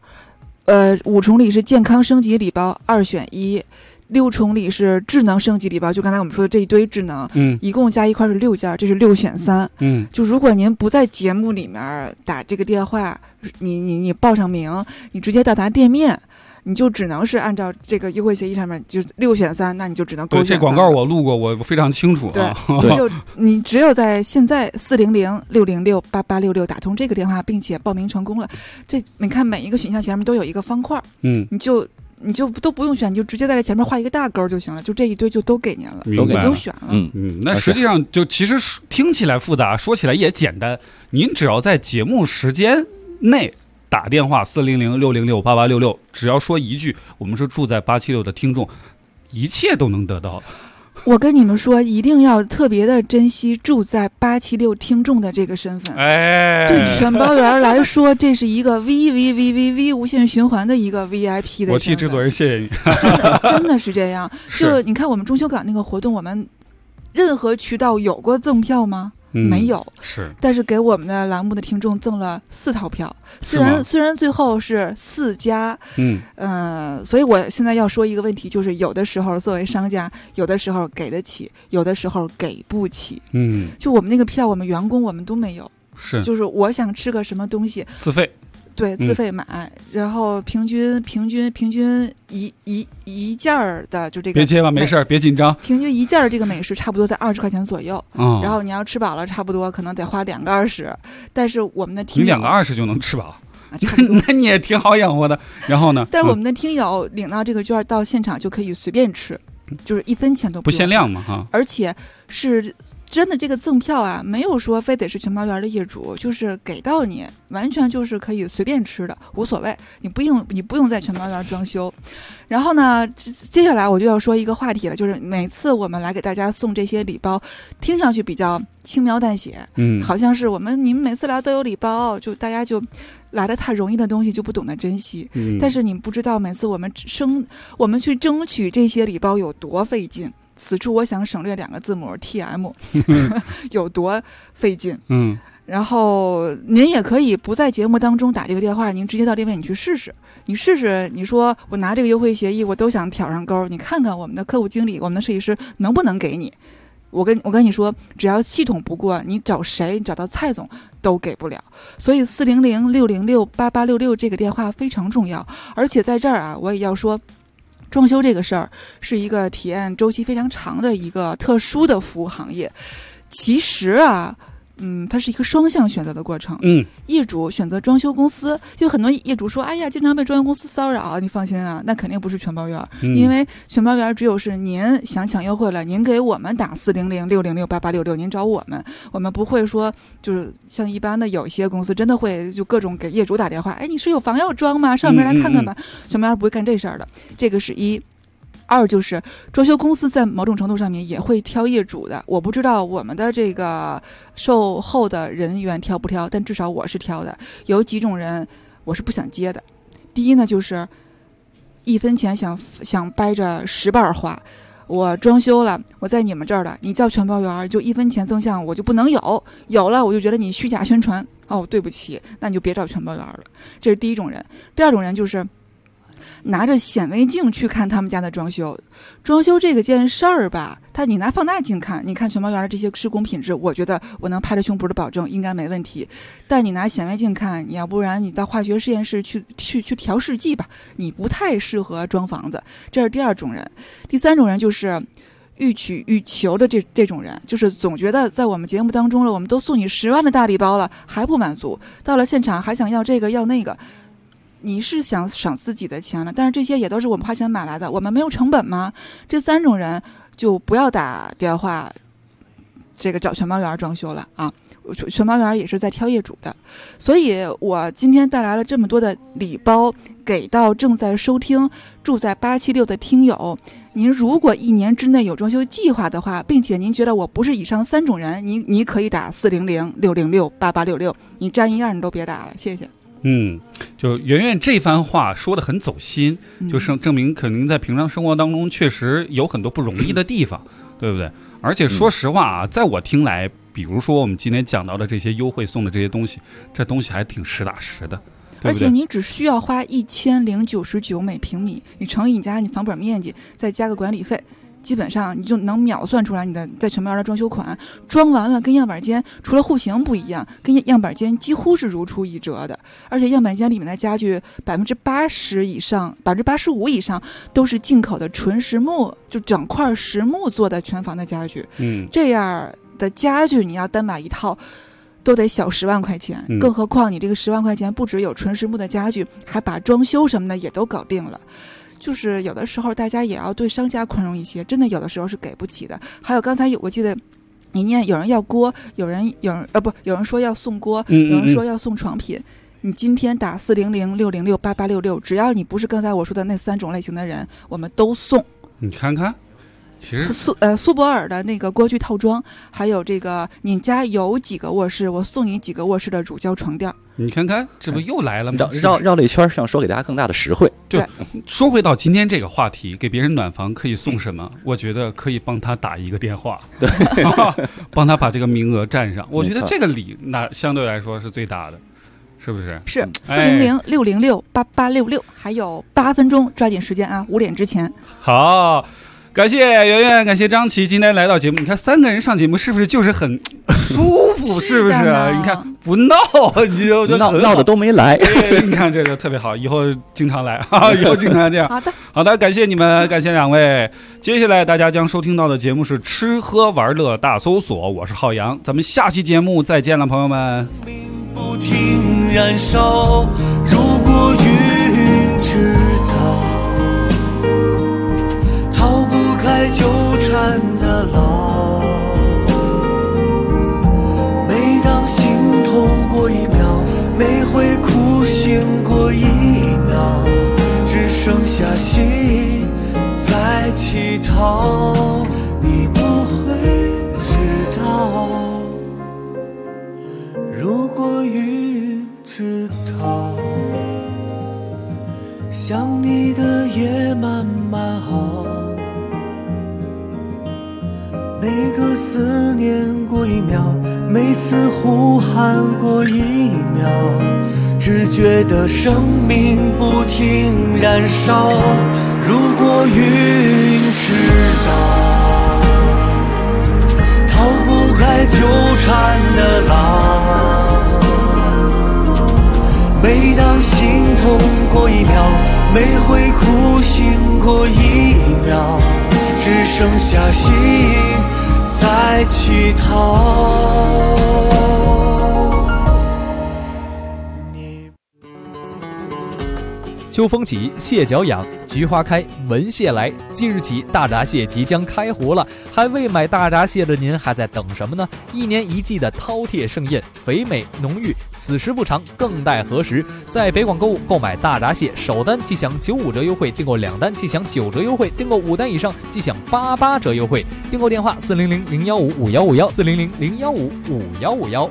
2，5重礼是健康升级礼包2选1，6重礼是智能升级礼包，就刚才我们说的这一堆智能，一共加一块是6件，这是6选3。就如果您不在节目里面打这个电话，你报上名，你直接到达店面，你就只能是按照这个优惠协议上面就6选3，那你就只能勾选3。 这广告我录过，我非常清楚。 对，就你只有在现在400-606-8866打通这个电话，并且报名成功了，你看每一个选项前面都有一个方块，你就都不用选，你就直接在这前面画一个大勾就行了，就这一堆就都给您了，都不用选了。 那实际上就其实听起来复杂，说起来也简单。您只要在节目时间内打电话400-606-8866，只要说一句我们是住在876的听众，一切都能得到。 我跟你们说，一定要特别的珍惜住在876听众的这个身份。对全包员来说，这是一个 V 无限循环的一个 VIP 的身份。 我替制作人谢谢你， 真的是这样。就你看我们中秋港那个活动，我们任何渠道有过赠票吗？没有，但是给我们的栏目的听众赠了4套票，虽然最后是4家，所以我现在要说一个问题，就是有的时候作为商家，有的时候给得起，有的时候给不起，就我们那个票，我们员工我们都没有，就是我想吃个什么东西， 自费。 对，自费买，然后平均一件儿的就这个， 别结巴，没事，别紧张。 平均一件儿这个美食差不多在20块钱左右，然后你要吃饱了，差不多可能得花2个20。但是我们的听友， 你2个20就能吃饱，那你也挺好养活的。然后呢？ 但是我们的听友领到这个券到现场就可以随便吃，就是1分钱都不限量嘛哈， 而且是真的这个赠票啊，没有说非得是全包园的业主，就是给到你，完全就是可以随便吃的，无所谓，你不用在全包园装修。然后呢，接下来我就要说一个话题了，就是每次我们来给大家送这些礼包，听上去比较轻描淡写，好像是你们每次来都有礼包，就大家就来的太容易的东西就不懂得珍惜。但是你不知道每次我们去争取这些礼包有多费劲。此处我想省略2个字母 TM 有多费劲。 然后您也可以不在节目当中打这个电话，您直接到店面你去试试，你试试，你说我拿这个优惠协议我都想挑上钩，你看看我们的客户经理我们的设计师能不能给你。我跟你说，只要系统不过，你找谁，找到蔡总都给不了。所以400-606-8866这个电话非常重要。而且在这儿啊，我也要说，装修这个事儿是一个体验周期非常长的一个特殊的服务行业。其实啊，它是一个双向选择的过程。业主选择装修公司，有很多业主说：“哎呀，经常被装修公司骚扰。”你放心啊，那肯定不是全包圆，因为全包圆只有是您想抢优惠了，您给我们打400-606-8866，您找我们不会说就是像一般的有一些公司真的会就各种给业主打电话，哎，你是有房要装吗？上面来看看吧。全包圆不会干这事儿的，这个是一。二就是装修公司在某种程度上面也会挑业主的，我不知道我们的这个售后的人员挑不挑，但至少我是挑的。有几种人我是不想接的。第一呢，就是1分钱想掰着10瓣花，我装修了，我在你们这儿了，你叫全包圆就1分钱增项我就不能有了我就觉得你虚假宣传，对不起，那你就别找全包圆了。这是第一种人。第二种人就是拿着显微镜去看他们家的装修这个件事儿吧，你拿放大镜看，你看全包圆这些施工品质，我觉得我能拍着胸脯的保证应该没问题。但你拿显微镜看，你要不然你到化学实验室去调试剂吧，你不太适合装房子。这是第二种人。第三种人就是欲取欲求的这种人，就是总觉得在我们节目当中了，我们都送你10万的大礼包了还不满足，到了现场还想要这个要那个。你是想省自己的钱了，但是这些也都是我们花钱买来的，我们没有成本吗？这3种人就不要打电话这个找全包圆装修了啊！全包圆也是在挑业主的，所以我今天带来了这么多的礼包给到正在收听住在876的听友。您如果1年之内有装修计划的话，并且您觉得我不是以上3种人，你可以打400-606-8866，你沾一样你都别打了，谢谢。 就圆圆这番话说得很走心，就是证明肯定在平常生活当中确实有很多不容易的地方，对不对？而且说实话啊，在我听来，比如说我们今天讲到的这些优惠送的这些东西，这东西还挺实打实的，对不对？ 而且你只需要花1099每平米，你乘以你家你房本面积，再加个管理费，基本上你就能秒算出来你的在全包圆的装修款。装完了跟样板间除了户型不一样，跟样板间几乎是如出一辙的。而且样板间里面的家具80%以上，85%以上都是进口的纯实木，就整块实木做的全房的家具。这样的家具你要单买一套都得小10万块钱，更何况你这个10万块钱不只有纯实木的家具，还把装修什么的也都搞定了。就是有的时候大家也要对商家宽容一些，真的有的时候是给不起的。还有刚才我记得你念有人要锅，有人说要送锅，有人说要送床品。你今天打400-606-8866，只要你不是刚才我说的那3种类型的人，我们都送。 你看看，其实苏泊尔的那个锅具套装，还有这个你家有几个卧室，我送你几个卧室的乳胶床垫。 你看看，这不又来了吗？ 绕了一圈，想说给大家更大的实惠。 对，说回到今天这个话题，给别人暖房可以送什么？我觉得可以帮他打一个电话，对，帮他把这个名额占上。我觉得这个礼那相对来说是最大的，是不是？ 是400-606-8866，还有8分钟，抓紧时间啊，5点之前。 好。感谢圆圆，感谢张琪，今天来到节目。你看3个人上节目是不是就是很舒服？是不是？你看不闹，你就闹的都没来。 你看这个特别好，以后经常来啊，以后经常这样。好的，感谢你们，感谢2位。接下来大家将收听到的节目是吃喝玩乐大搜索，我是浩洋，咱们下期节目再见了，朋友们。 不停燃烧，如果云知道开纠缠的牢，每当心痛过1秒，每回哭醒过1秒，只剩下心在乞讨，你不会知道，如果云知道，想你的夜慢慢好，每个思念过1秒， 每次呼喊过一秒，只觉得生命不停燃烧。如果云知道逃不开纠缠的牢，每当心痛过一秒，每回哭醒过一秒，只剩下心在乞讨。 秋风起，蟹脚痒，菊花开，闻蟹来。即日起，大闸蟹即将开活了，还未买大闸蟹的您还在等什么呢？一年一季的饕餮盛宴，肥美浓郁，此时不长，更待何时？在北广购物购买大闸蟹，首单即享95折优惠，订购2单即享9折优惠，订购5单以上即享88折优惠。订购电话400-015-5151，400-015-5151。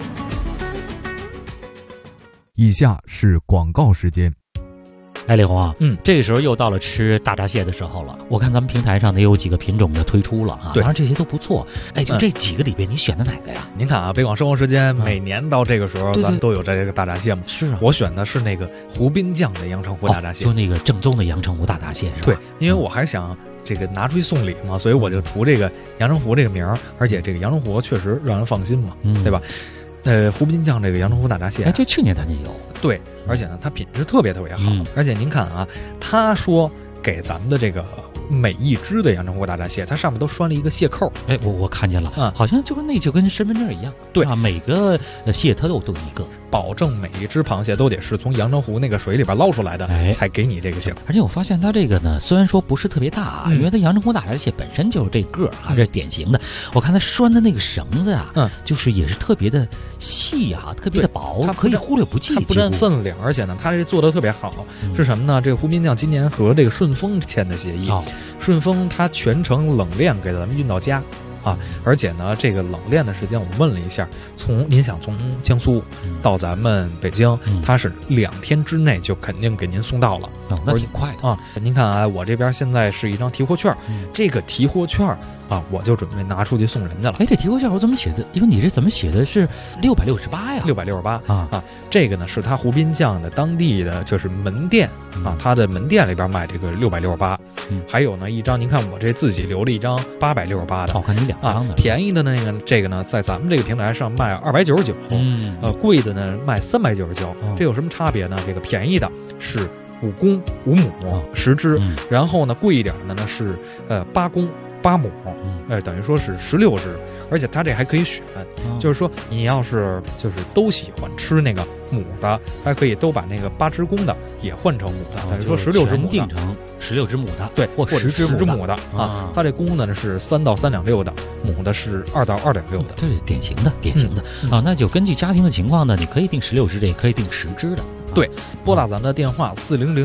以下是广告时间。 哎，李红啊，这个时候又到了吃大闸蟹的时候了。我看咱们平台上也有几个品种的推出了啊，当然这些都不错。哎，就这几个里边，你选的哪个呀？ 您看啊，北广生活时间每年到这个时候，咱们都有这个大闸蟹嘛。 是啊， 我选的是那个湖滨酱的阳澄湖大闸蟹， 就那个正宗的阳澄湖大闸蟹是吧？ 对，因为我还想这个拿出去送礼嘛，所以我就图这个阳澄湖这个名儿，而且这个阳澄湖确实让人放心嘛，对吧？湖滨酱这个阳澄湖大闸蟹， 哎，这去年咱就有。 对，而且呢，它品质特别好。而且您看啊，他说给咱们的这个每一只的阳澄湖大闸蟹，它上面都拴了一个蟹扣。 哎，我看见了，好像就跟身份证一样。 对啊，每个蟹它都一个， 保证每一只螃蟹都得是从阳澄湖那个水里边捞出来的，才给你这个蟹扣。 而且我发现它这个呢，虽然说不是特别大啊，因为它阳澄湖大闸蟹本身就是这个啊，这是典型的。我看它拴的那个绳子啊，就是也是特别的细啊，特别的薄，它可以忽略不计， 它不占分量，而且呢，它这做的特别好。是什么呢？这个湖滨酱今年和这个顺丰签的协议，顺丰它全程冷链给咱们运到家。啊，而且呢，这个冷链的时间我问了一下，您想从江苏到咱们北京，它是2天之内就肯定给您送到了， 那挺快的啊。您看啊，我这边现在是一张提货券，这个提货券啊，我就准备拿出去送人家了。 哎，这提货券我怎么写的？因为你这怎么写的是668呀 ？668啊，这个呢是他湖滨酱的当地的就是门店啊，他的门店里边卖这个668，还有呢一张，您看我这自己留了一张868的， 我看你2张的， 便宜的那个这个呢，在咱们这个平台上卖299，贵的呢卖399，这有什么差别呢？这个便宜的是5公5母10只，然后呢贵一点的呢是8公8母，等于说是16只，而且它这还可以选，就是说你要是就是都喜欢吃那个母的，还可以都把那个8只公的也换成母的，等于说16只母的， 定成16只母的， 对， 或者 10只母的啊。它这公的呢是3到3两6的，母的是2到2两6的， 这是典型的啊。那就根据家庭的情况呢，你可以定16只的，也可以定10只的。 对，拨打咱们的电话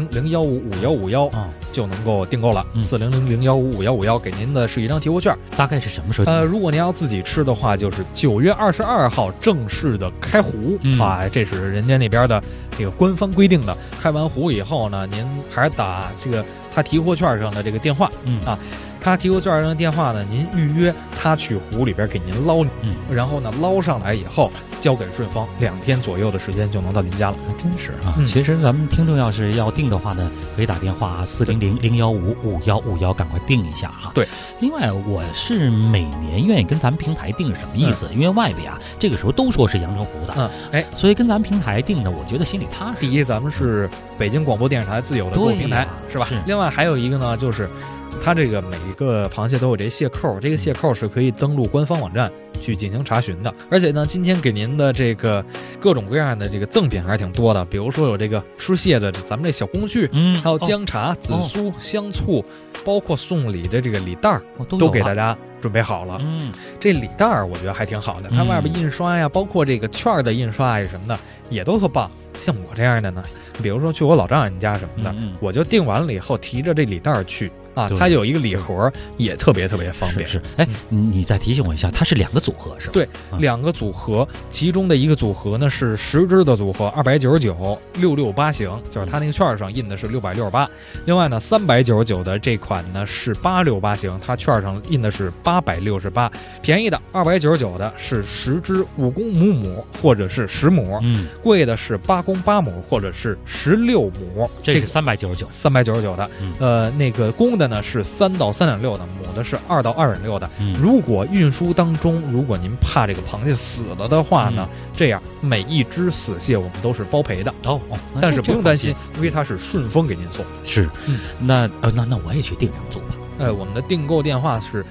400-015-5151就能够订购了。400-015-5151给您的是一张提货券， 大概是什么时候？ 如果您要自己吃的话，就是9月22号正式的开壶啊，这是人家那边的这个官方规定的。开完壶以后呢，您还是打这个他提货券上的这个电话，他提货券上的电话呢，您预约他去湖里边给您捞，然后呢捞上来以后交给顺丰，2天左右的时间就能到您家了。 真是啊！其实咱们听众要是要订的话呢，可以打电话400-015-5151，赶快订一下哈。 对， 另外我是每年愿意跟咱们平台订是什么意思？因为外边啊，这个时候都说是阳澄湖的，所以跟咱们平台订呢，我觉得心里踏实。 第一，咱们是北京广播电视台自有的购物平台，是吧？另外还有一个呢，就是它这个每一个螃蟹都有这蟹扣，这个蟹扣是可以登录官方网站去进行查询的。而且呢，今天给您的这个各种各样的这个赠品还是挺多的，比如说有这个吃蟹的咱们这小工具，还有姜茶、紫苏、香醋，包括送礼的这个礼袋都给大家准备好了。这礼袋我觉得还挺好的，它外边印刷呀，包括这个券的印刷呀什么的也都特棒。像我这样的呢，比如说去我老丈人家什么的，我就订完了以后提着这礼袋去啊，它有一个礼盒，也特别方便。 是，哎，你再提醒我一下，它是2个组合是吧？ 对，2个组合，其中的一个组合呢是10支的组合，299，668型，就是它那个券上印的是668。另外呢，399的这款呢是868型，它券上印的是868。便宜的299的是10支5公5母或者是10母，贵的是8公8母或者是16母。 这是 399的，那个公的呢是3到3.6的，母的是2到2.6的。如果运输当中，如果您怕这个螃蟹死了的话呢，这样每一只死蟹我们都是包赔的但是不用担心，因为它是顺丰给您送。 是，那我也去订2组吧。 我们的订购电话是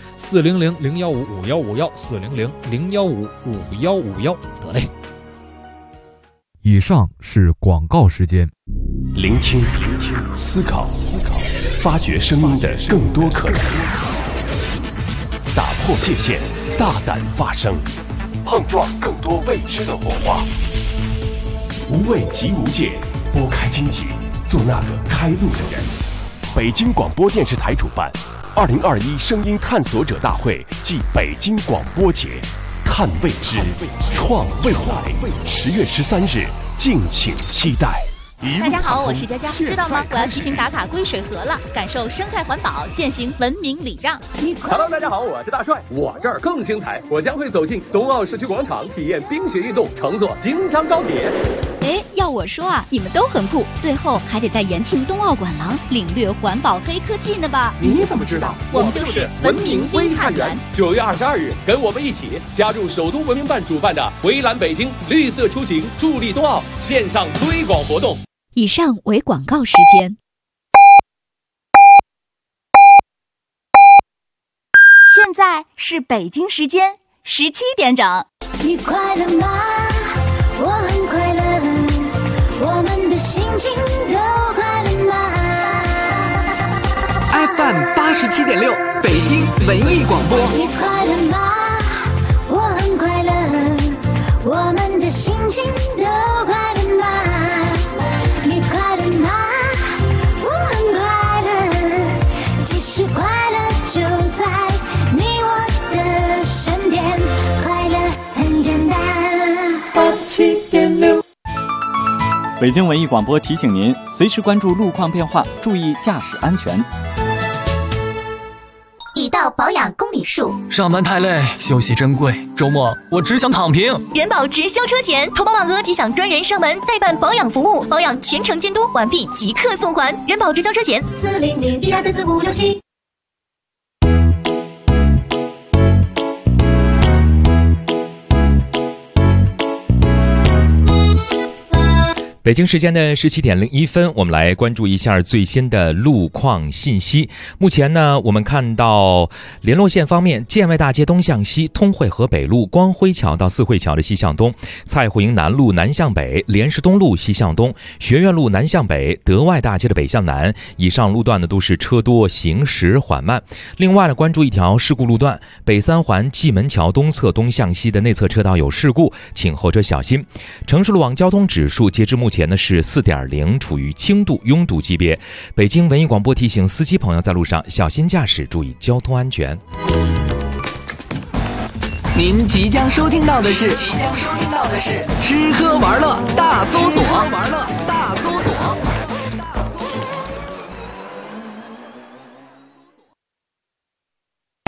400-015-5151，400-015-5151。 得嘞。 以上是广告时间。 聆听，思考，发掘声音的更多可能，打破界限，大胆发声，碰撞更多未知的火花。无畏即无界，拨开荆棘，做那个开路的人。北京广播电视台主办2021声音探索者大会暨北京广播节，看未知，创未来。10月13日，敬请期待。 大家好，我是佳佳，知道吗？我要提醒打卡归水河了，感受生态环保，践行文明礼让。 Hello， 大家好，我是大帅，我这儿更精彩，我将会走进冬奥社区广场，体验冰雪运动，乘坐京张高铁。 哎，要我说啊，你们都很酷，最后还得在延庆冬奥馆廊领略环保黑科技呢吧？ 你怎么知道？ 我们就是文明微探员。 9月22日，跟我们一起加入首都文明办主办的围栏北京绿色出行助力冬奥线上推广活动。 以上为广告时间。现在是北京时间17点整。 你快乐吗？我很快乐，我们的心情都快乐吗 ？FM87.6，北京文艺广播。 你快乐吗？我很快乐，我们的心情都快乐吗？你快乐吗？我很快乐，其实快乐就在你我的身边，快乐很简单。 87.6，北京文艺广播提醒您，随时关注路况变化，注意驾驶安全。 已到保养公里数， 上班太累，休息珍贵，周末我只想躺平。 人保直销车险，投保满额即享专人上门代办保养服务，保养全程监督，完毕即刻送还。人保直销车险400-12344567。 北京时间的17点01分，我们来关注一下最新的路况信息。目前呢，我们看到联络线方面，建外大街东向西，通惠河北路光辉桥到四惠桥的西向东，蔡户营南路南向北，莲石东路西向东，学院路南向北，德外大街的北向南，以上路段呢都是车多，行驶缓慢。另外呢，关注一条事故路段，北三环蓟门桥东侧东向西的内侧车道有事故，请后车小心。城市路网交通指数截至目前呢是4.0，处于轻度拥堵级别。北京文艺广播提醒司机朋友在路上小心驾驶，注意交通安全。 您即将收听到的是吃喝玩乐大搜索。